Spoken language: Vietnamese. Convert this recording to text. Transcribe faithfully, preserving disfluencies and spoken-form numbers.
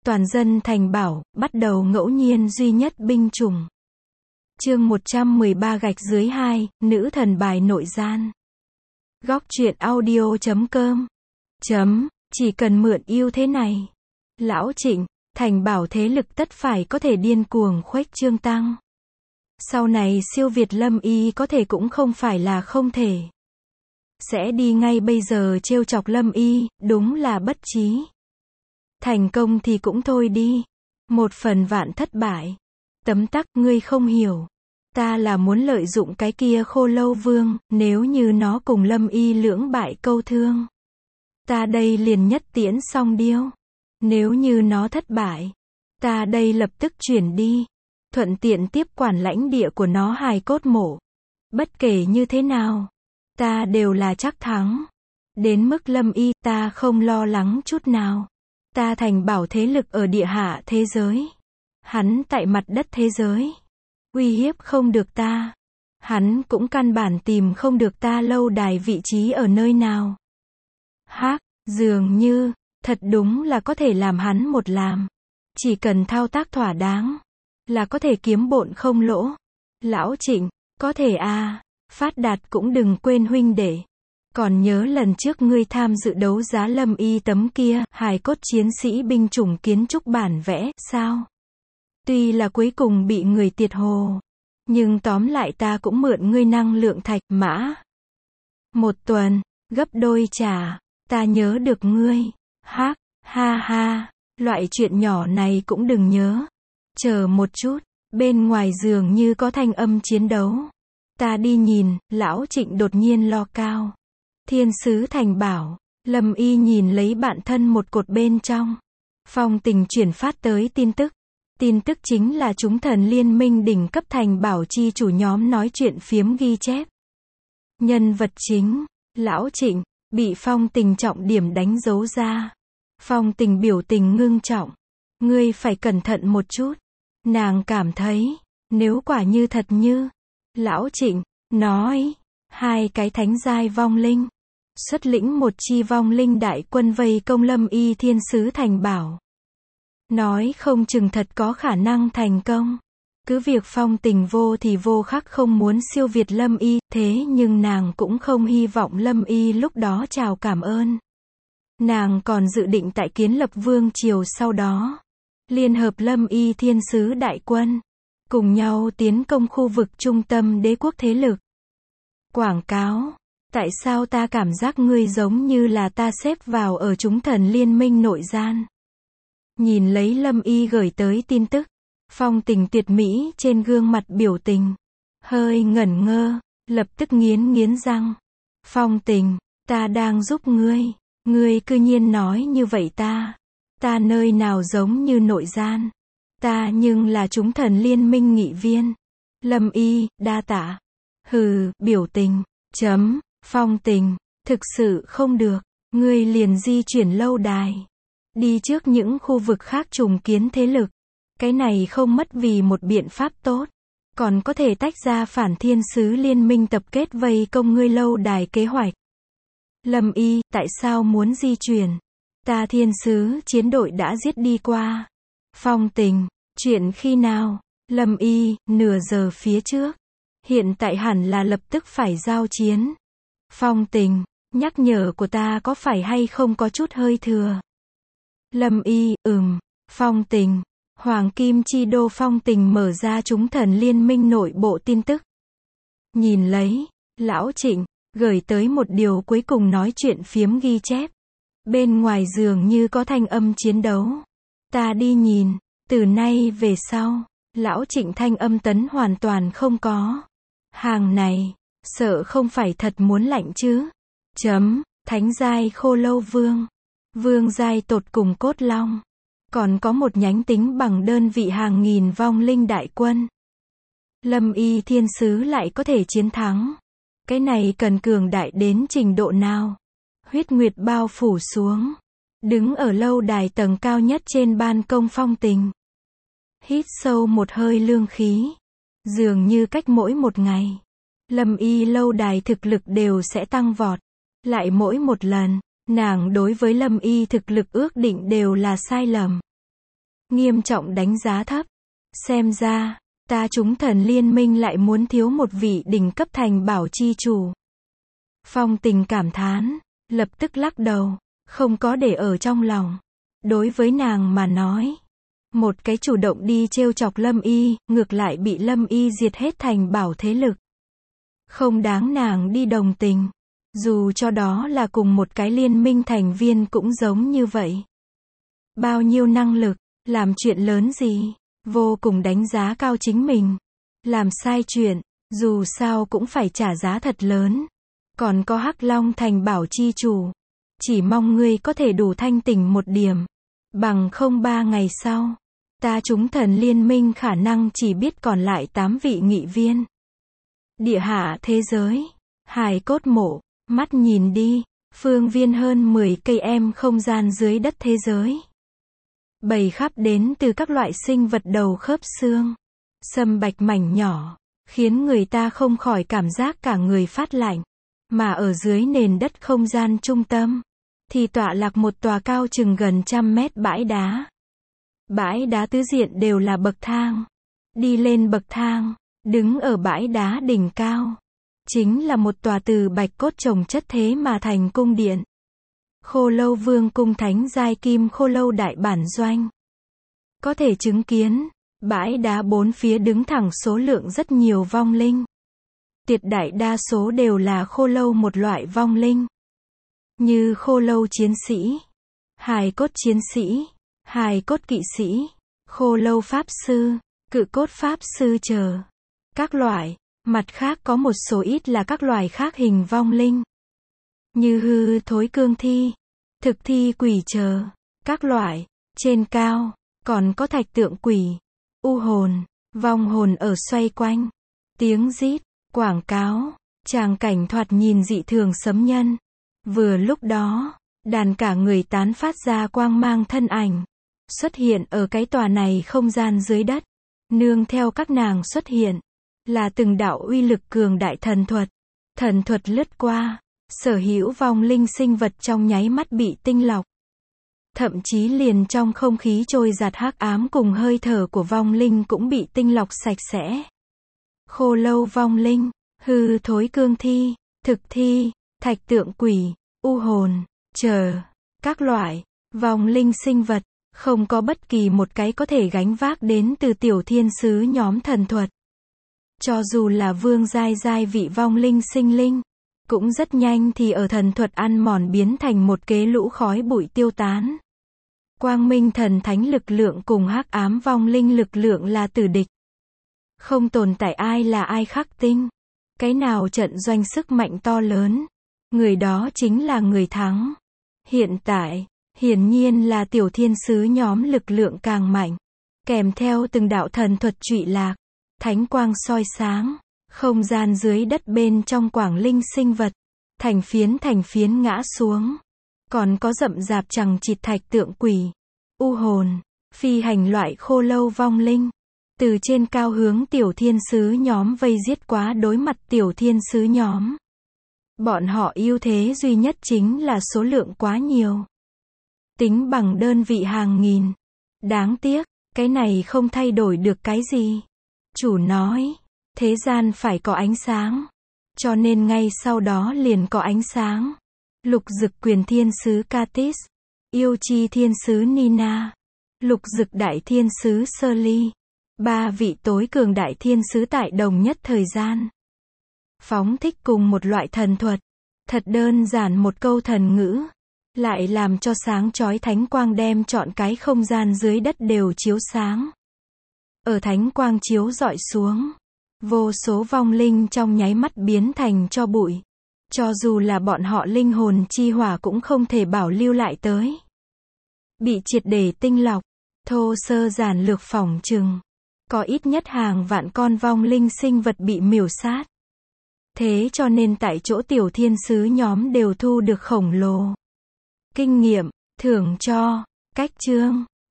Toàn dân thành bảo, bắt đầu ngẫu nhiên duy nhất binh chủng. Chương một trăm mười ba gạch dưới hai, nữ thần bài nội gian. Góc truyện audio chấm com. Chấm, chỉ cần mượn yêu thế này. Lão Trịnh, thành bảo thế lực tất phải có thể điên cuồng khuếch trương tăng. Sau này siêu việt Lâm Y có thể cũng không phải là không thể. Sẽ đi ngay bây giờ trêu chọc Lâm Y, đúng là bất trí. Thành công thì cũng thôi đi. Một phần vạn thất bại. Tấm tắc, ngươi không hiểu. Ta là muốn lợi dụng cái kia Khô Lâu Vương, nếu như nó cùng Lâm Y lưỡng bại câu thương. Ta đây liền nhất tiễn song điêu. Nếu như nó thất bại, ta đây lập tức chuyển đi. Thuận tiện tiếp quản lãnh địa của nó hài cốt mộ. Bất kể như thế nào, ta đều là chắc thắng. Đến mức Lâm Y, ta không lo lắng chút nào. Ta thành bảo thế lực ở địa hạ thế giới. Hắn tại mặt đất thế giới. Uy hiếp không được ta. Hắn cũng căn bản tìm không được ta lâu đài vị trí ở nơi nào. Hắc, dường như, thật đúng là có thể làm hắn một làm. Chỉ cần thao tác thỏa đáng, là có thể kiếm bộn không lỗ. Lão Trịnh, có thể à, Phát Đạt cũng đừng quên huynh đệ. Còn nhớ lần trước ngươi tham dự đấu giá Lâm Y tấm kia, hài cốt chiến sĩ binh chủng kiến trúc bản vẽ, sao? Tuy là cuối cùng bị người tiệt hồ, nhưng tóm lại ta cũng mượn ngươi năng lượng thạch mã. Một tuần, gấp đôi trả, ta nhớ được ngươi. Hắc, ha ha, loại chuyện nhỏ này cũng đừng nhớ. Chờ một chút, bên ngoài giường như có thanh âm chiến đấu. Ta đi nhìn, Lão Trịnh đột nhiên lo cao. Thiên sứ thành bảo, Lâm Y nhìn lấy bạn thân một cột bên trong. Phong Tình chuyển phát tới tin tức. Tin tức chính là chúng thần liên minh đỉnh cấp thành bảo chi chủ nhóm nói chuyện phiếm ghi chép. Nhân vật chính, Lão Trịnh, bị Phong Tình trọng điểm đánh dấu ra. Phong Tình biểu tình ngưng trọng. Ngươi phải cẩn thận một chút. Nàng cảm thấy, nếu quả như thật như, Lão Trịnh, nói, hai cái thánh giai vong linh, xuất lĩnh một chi vong linh đại quân vây công Lâm Y thiên sứ thành bảo. Nói không chừng thật có khả năng thành công. Cứ việc Phong Tình vô thì vô khắc không muốn siêu việt Lâm Y, thế nhưng nàng cũng không hy vọng Lâm Y lúc đó chào cảm ơn. Nàng còn dự định tại kiến lập vương triều sau đó, liên hợp Lâm Y thiên sứ đại quân, cùng nhau tiến công khu vực trung tâm đế quốc thế lực. Quảng cáo. Tại sao ta cảm giác ngươi giống như là ta xếp vào ở chúng thần liên minh nội gian? Nhìn lấy Lâm Y gửi tới tin tức, Phong Tình tuyệt mỹ trên gương mặt biểu tình, hơi ngẩn ngơ, lập tức nghiến nghiến răng. Phong Tình, ta đang giúp ngươi, ngươi cư nhiên nói như vậy ta. Ta nơi nào giống như nội gian. Ta nhưng là chúng thần liên minh nghị viên. Lâm Y, đa tạ. Hừ, biểu tình, chấm. Phong Tình, thực sự không được, ngươi liền di chuyển lâu đài. Đi trước những khu vực khác trùng kiến thế lực. Cái này không mất vì một biện pháp tốt. Còn có thể tách ra phản thiên sứ liên minh tập kết vây công ngươi lâu đài kế hoạch. Lâm Y, tại sao muốn di chuyển? Ta thiên sứ chiến đội đã giết đi qua. Phong Tình, chuyện khi nào? Lâm Y, nửa giờ phía trước. Hiện tại hẳn là lập tức phải giao chiến. Phong Tình, nhắc nhở của ta có phải hay không có chút hơi thừa? Lâm Y, ừm. Phong Tình, Hoàng Kim Chi Đô. Phong Tình mở ra chúng thần liên minh nội bộ tin tức. Nhìn lấy, Lão Trịnh, gửi tới một điều cuối cùng nói chuyện phiếm ghi chép. Bên ngoài giường như có thanh âm chiến đấu. Ta đi nhìn, từ nay về sau, Lão Trịnh thanh âm tấn hoàn toàn không có. Hàng này, sợ không phải thật muốn lạnh chứ. Chấm, thánh giai Khô Lâu Vương. Vương giai tột cùng cốt long. Còn có một nhánh tính bằng đơn vị hàng nghìn vong linh đại quân. Lâm Y thiên sứ lại có thể chiến thắng. Cái này cần cường đại đến trình độ nào? Huyết nguyệt bao phủ xuống. Đứng ở lâu đài tầng cao nhất trên ban công Phong Tình. Hít sâu một hơi lương khí. Dường như cách mỗi một ngày, Lâm Y lâu đài thực lực đều sẽ tăng vọt. Lại mỗi một lần, nàng đối với Lâm Y thực lực ước định đều là sai lầm. nghiêm trọng đánh giá thấp. Xem ra, ta chúng thần liên minh lại muốn thiếu một vị đỉnh cấp thành bảo chi chủ. Phong Tình cảm thán, lập tức lắc đầu, không có để ở trong lòng. Đối với nàng mà nói, một cái chủ động đi trêu chọc Lâm Y, ngược lại bị Lâm Y diệt hết thành bảo thế lực. Không đáng nàng đi đồng tình. Dù cho đó là cùng một cái liên minh thành viên cũng giống như vậy. Bao nhiêu năng lực, làm chuyện lớn gì, vô cùng đánh giá cao chính mình. Làm sai chuyện, dù sao cũng phải trả giá thật lớn. Còn có Hắc Long thành bảo chi chủ. Chỉ mong ngươi có thể đủ thanh tỉnh một điểm. Bằng không ba ngày sau, ta chúng thần liên minh khả năng chỉ biết còn lại tám vị nghị viên. Địa hạ thế giới, hài cốt mộ, mắt nhìn đi, phương viên hơn mười cây em không gian dưới đất thế giới. Bầy khắp đến từ các loại sinh vật đầu khớp xương, sâm bạch mảnh nhỏ, khiến người ta không khỏi cảm giác cả người phát lạnh. Mà ở dưới nền đất không gian trung tâm, thì tọa lạc một tòa cao chừng gần trăm mét bãi đá. Bãi đá tứ diện đều là bậc thang. Đi lên bậc thang, đứng ở bãi đá đỉnh cao, chính là một tòa từ bạch cốt chồng chất thế mà thành cung điện. Khô Lâu Vương cung thánh giai kim khô lâu đại bản doanh. Có thể chứng kiến, bãi đá bốn phía đứng thẳng số lượng rất nhiều vong linh. Tuyệt đại đa số đều là khô lâu một loại vong linh. Như khô lâu chiến sĩ, hài cốt chiến sĩ, hài cốt kỵ sĩ, khô lâu pháp sư, cự cốt pháp sư chờ. Các loại, mặt khác có một số ít là các loài khác hình vong linh. Như hư thối cương thi, thực thi quỷ chờ. Các loại, trên cao, còn có thạch tượng quỷ, u hồn, vong hồn ở xoay quanh. Tiếng rít, quảng cáo, tràng cảnh thoạt nhìn dị thường sấm nhân. Vừa lúc đó, đàn cả người tán phát ra quang mang thân ảnh, xuất hiện ở cái tòa này không gian dưới đất. Nương theo các nàng xuất hiện, là từng đạo uy lực cường đại thần thuật. Thần thuật lướt qua, sở hữu vong linh sinh vật trong nháy mắt bị tinh lọc. Thậm chí liền trong không khí trôi giạt hắc ám cùng hơi thở của vong linh cũng bị tinh lọc sạch sẽ. Khô lâu vong linh, hư thối cương thi, thực thi, thạch tượng quỷ, u hồn, chờ, các loại, vong linh sinh vật, không có bất kỳ một cái có thể gánh vác đến từ tiểu thiên sứ nhóm thần thuật. Cho dù là vương giai giai vị vong linh sinh linh, cũng rất nhanh thì ở thần thuật ăn mòn biến thành một kế lũ khói bụi tiêu tán. Quang minh thần thánh lực lượng cùng hắc ám vong linh lực lượng là tử địch. Không tồn tại ai là ai khắc tinh. Cái nào trận doanh sức mạnh to lớn, người đó chính là người thắng. Hiện tại, hiển nhiên là tiểu thiên sứ nhóm lực lượng càng mạnh, kèm theo từng đạo thần thuật trụy lạc, thánh quang soi sáng, không gian dưới đất bên trong quảng linh sinh vật, thành phiến thành phiến ngã xuống. Còn có rậm rạp chằng chịt thạch tượng quỷ, u hồn, phi hành loại khô lâu vong linh, từ trên cao hướng tiểu thiên sứ nhóm vây giết quá đối mặt tiểu thiên sứ nhóm. Bọn họ ưu thế duy nhất chính là số lượng quá nhiều. Tính bằng đơn vị hàng nghìn. Đáng tiếc, cái này không thay đổi được cái gì. Chủ nói, thế gian phải có ánh sáng. Cho nên ngay sau đó liền có ánh sáng. Lục dực quyền thiên sứ Katis, yêu chi thiên sứ Nina, lục dực đại thiên sứ Sơ Ly. Ba vị tối cường đại thiên sứ tại đồng nhất thời gian. Phóng thích cùng một loại thần thuật. Thật đơn giản một câu thần ngữ, lại làm cho sáng chói thánh quang đem trọn cái không gian dưới đất đều chiếu sáng. Ở thánh quang chiếu rọi xuống, vô số vong linh trong nháy mắt biến thành tro bụi. Cho dù là bọn họ linh hồn chi hỏa cũng không thể bảo lưu lại tới. Bị triệt để tinh lọc, thô sơ giản lược phỏng chừng. Có ít nhất hàng vạn con vong linh sinh vật bị miểu sát. Thế cho nên tại chỗ tiểu thiên sứ nhóm đều thu được khổng lồ kinh nghiệm, thưởng cho, cách chương.